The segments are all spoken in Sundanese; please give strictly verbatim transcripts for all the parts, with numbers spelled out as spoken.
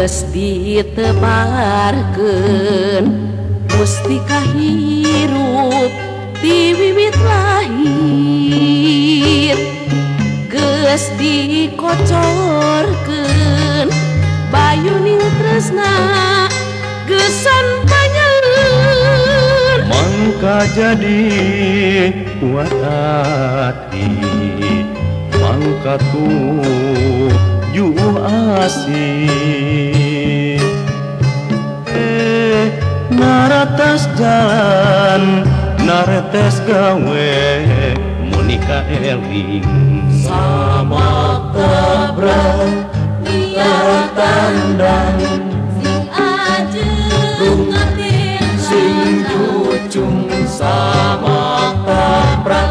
geus ditebarkeun mustika hirup di wiwit lahir geus dikocorkeun bayuning tresna geusan panyaeur mangka jadi kuat hati mangka tujuh asih eh naratas jalan naretes gawe monika eling sama tabrak niat tandang sing ajeng ngerti sing cucung sama tabrak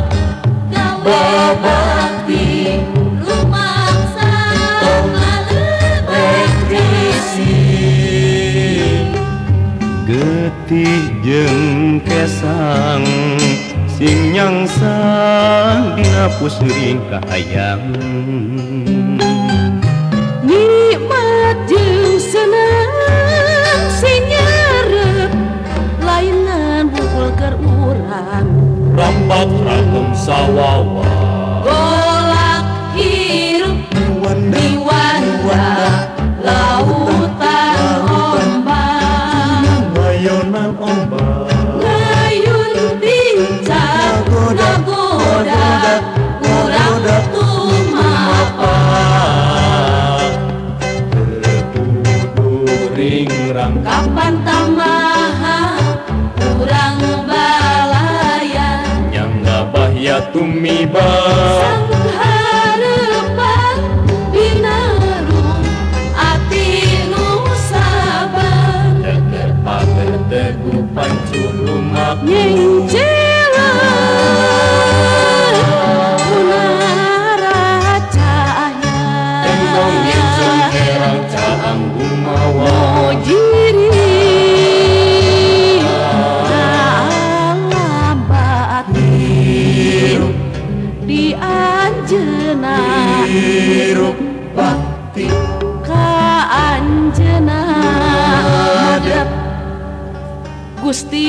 babakti lumaksa ngaleurekrisi getih jeung kesang sing nyangsang dina puseuring kahayang nikmat jeung senang sing nyarep laingan bukul keur urang rampak ragem sawawa golak hirup di wanda lautan ombak mayonan ombak ngayun pincang nagoda urang tumapak ringrang kapan tamaha urang balaya nyangga bahya tumiba sang harepan binarung ati nu sabar deger pager teguh pancur lumak nyengcelan munara cahaya tembong ngizung herang caang gumawa mojiri alam batin di anjeuna hirup bakti ka anjeuna hadap Gusti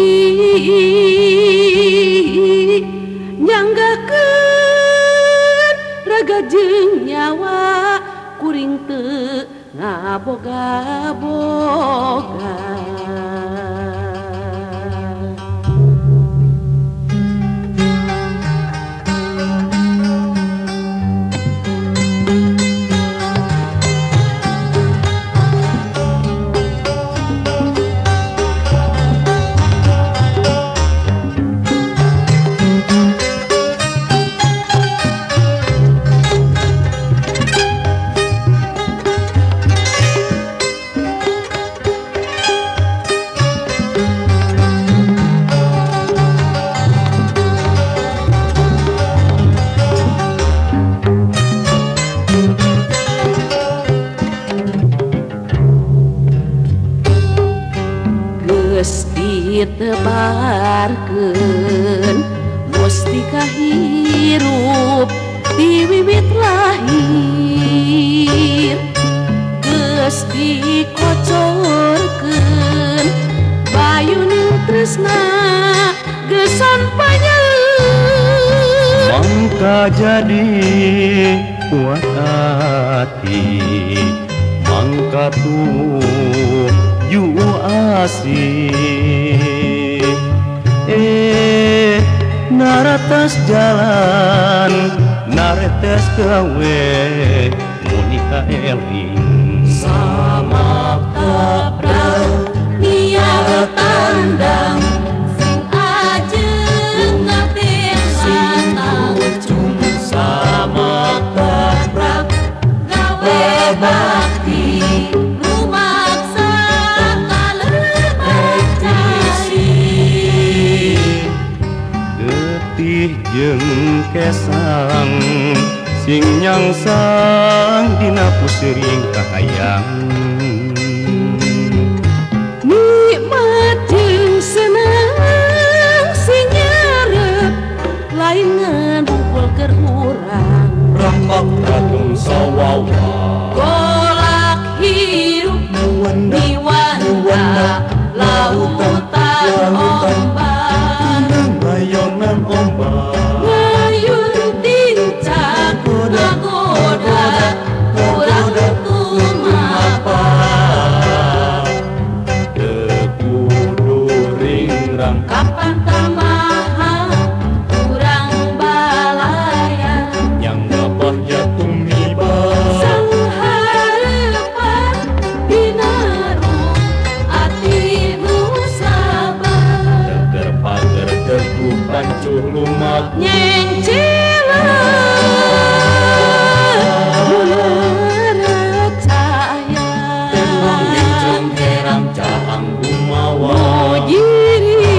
nyanggakeun raga jeung nyawa kuring teu ngaboga-boga geus ditebarkeun mustika hirup di wiwit lahir geus dikocorkeun bayuning tresna geusan panyaeur mangka jadi kuat hati mangka tujuh asih eh naratas jalan naretes gawe monika eling sama tabrak niat tandang sing ajeng ngerti sing cucung sama tabrak gawe bakti lumaksa ngaleurekrisi getih jeung kesang sing nyangsang dina puseuring kahayang nikmat jeung senang sing nyarep laingan bukul keur urang rampak ragem sawawa golak hirup urang kapan tamaha urang balaya yang ngapahnya tumiba sang harapan binaru ati nu sabar teger pager teguh pancuh lumak nyeng cila cahaya temang lincong herang caang gumawa mujiri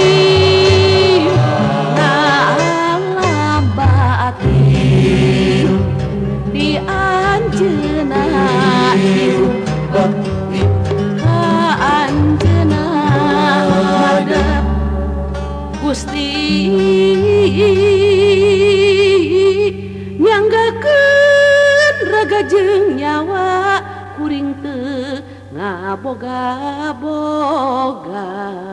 na alam batin di anjeuna hirup bakti ka anjeuna hadap Gusti nyanggakeun raga jeung nyawa kuring teu ngaboga-boga